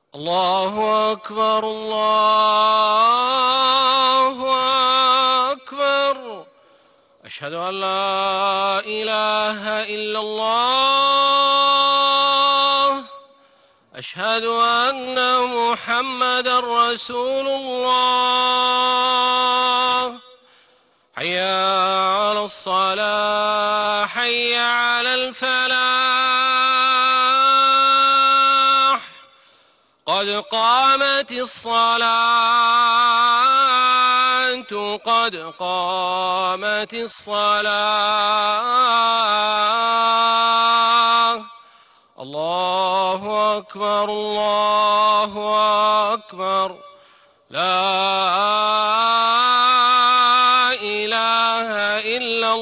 الله أكبر الله أكبر. أشهد أن لا إله إلا الله. أشهد أن محمدًا رسول الله. حي على الصلاة حي على الفلاح. قد قامت الصلاة قد قامت الصلاة. الله أكبر الله أكبر. لا إله إلا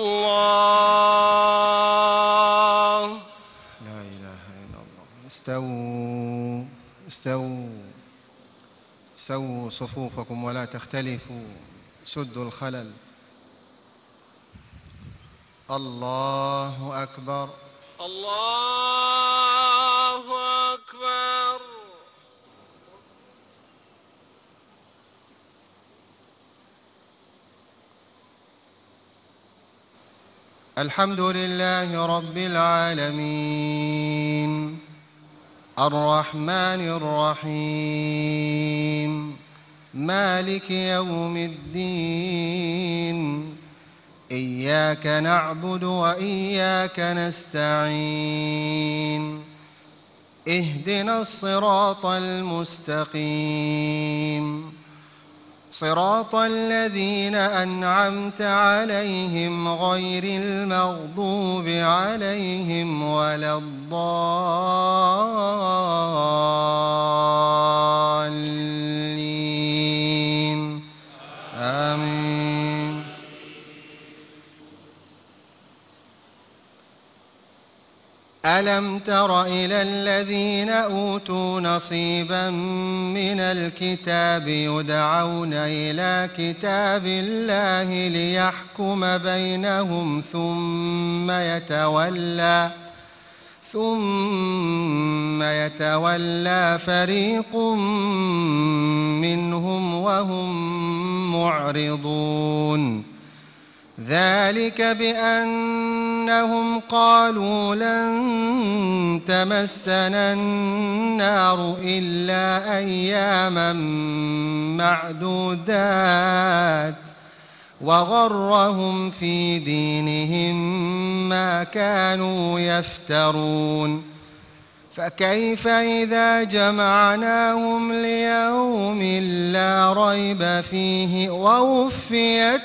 الله. لا إله إلا الله. استووا استووا سووا صفوفكم ولا تختلفوا، سدوا الخلل. الله أكبر الله أكبر. الحمد لله رب العالمين، الرحمن الرحيم، مالك يوم الدين. إياك نعبد وإياك نستعين. اهدنا الصراط المستقيم، صراط الذين أنعمت عليهم غير المغضوب عليهم ولا الضالين. آمين. ألم تر إلى الذين أوتوا نصيبا من الكتاب يدعون إلى كتاب الله ليحكم بينهم ثم يتولى فريق منهم وهم معرضون. ذلك بأنهم قالوا لن تمسنا النار إلا أياما معدودات، وغرهم في دينهم ما كانوا يفترون. فكيف إذا جمعناهم ليوم لا ريب فيه ووفيت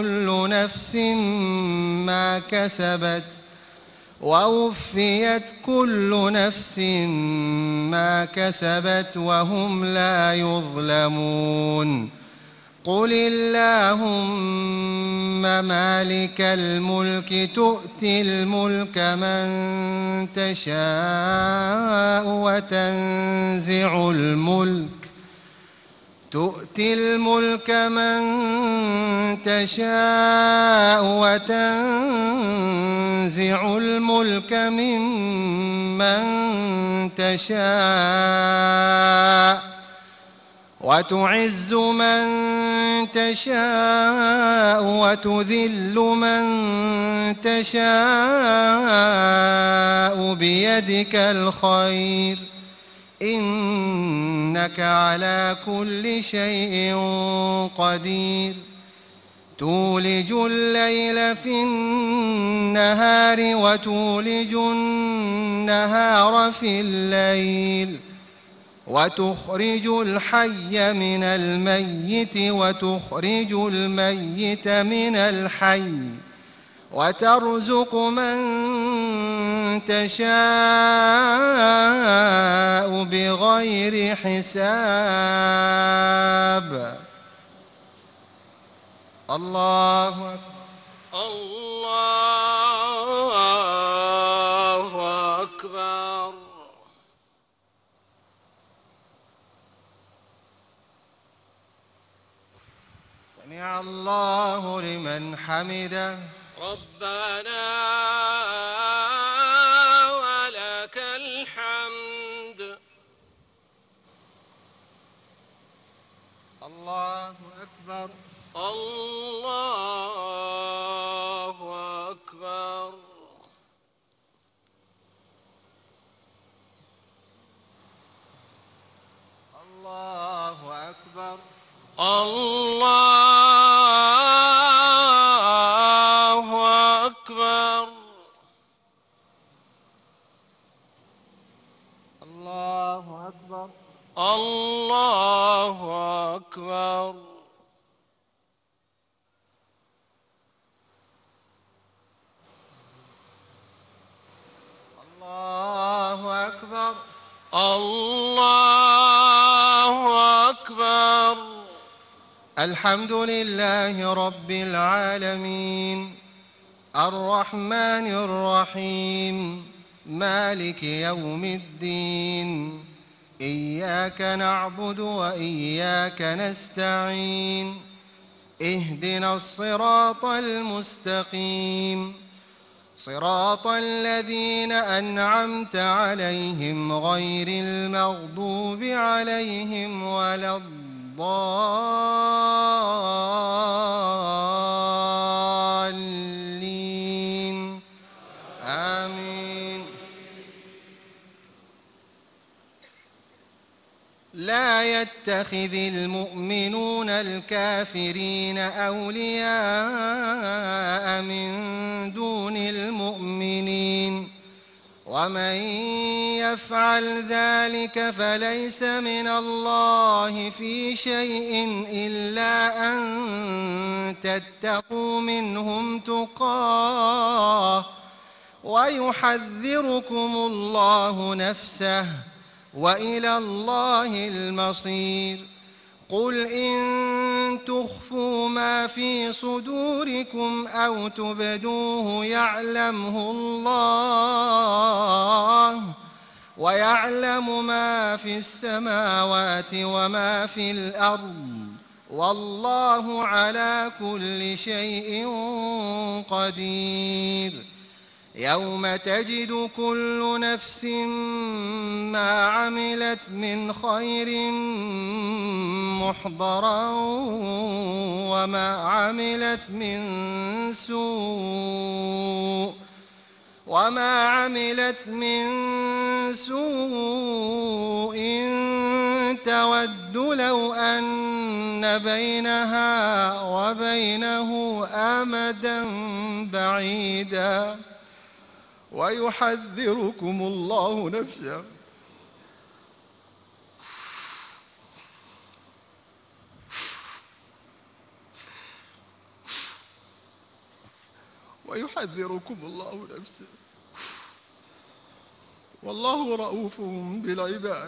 كل نفس ما كسبت وهم لا يظلمون. قل اللهم مالك الملك تؤتي الملك من تشاء وتنزع الملك ممن تشاء وتعز من تشاء وتذل من تشاء بيدك الخير، إنك على كل شيء قدير. تولج الليل في النهار وتولج النهار في الليل، وتخرج الحي من الميت وتخرج الميت من الحي، وترزق من تشاء بغير حساب. الله أكبر. الله أكبر. سمع الله لمن حمده. ربنا ولك الحمد. الله أكبر. الله أكبر. الله أكبر. الله أكبر. الله أكبر. الله أكبر. الله أكبر. الله أكبر. الحمد لله رب العالمين، الرحمن الرحيم، مالك يوم الدين. إياك نعبد وإياك نستعين. اهدنا الصراط المستقيم، صراط الذين أنعمت عليهم غير المغضوب عليهم ولا الضالين. آمين. لا يتخذ المؤمنون الكافرين أولياء من دون المؤمنين، ومن يفعل ذلك فليس من الله في شيء إلا أن تتقوا منهم تقاه، ويحذركم الله نفسه، وإلى الله المصير. قل إن تخفوا ما في صدوركم أو تبدوه يعلمه الله، ويعلم ما في السماوات وما في الأرض، والله على كل شيء قدير. يوم تجد كل نفس ما عملت من خير محضرا وما عملت من سوء تود لو أن بينها وبينه أمدا بعيدا، ويحذركم الله نفسه، والله رؤوف بالعباد.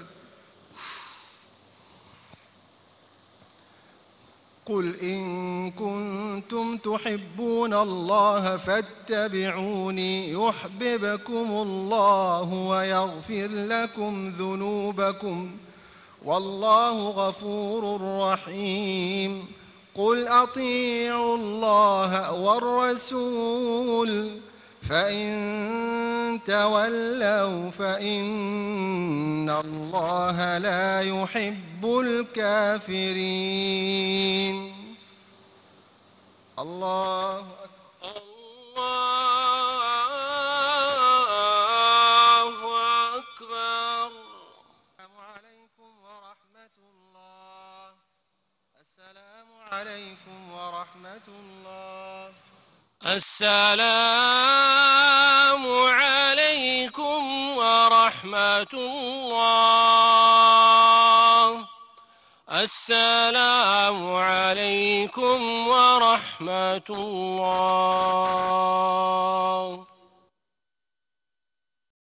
قل إن كنتم تحبون الله فاتبعوني يحببكم الله ويغفر لكم ذنوبكم، والله غفور رحيم. قل أطيعوا الله والرسول، فإن تولوا فإن الله لا يحب الكافرين. الله أكبر. الله أكبر. السلام عليكم ورحمة الله. السلام عليكم ورحمة الله. السلام عليكم ورحمة الله. السلام عليكم ورحمة الله.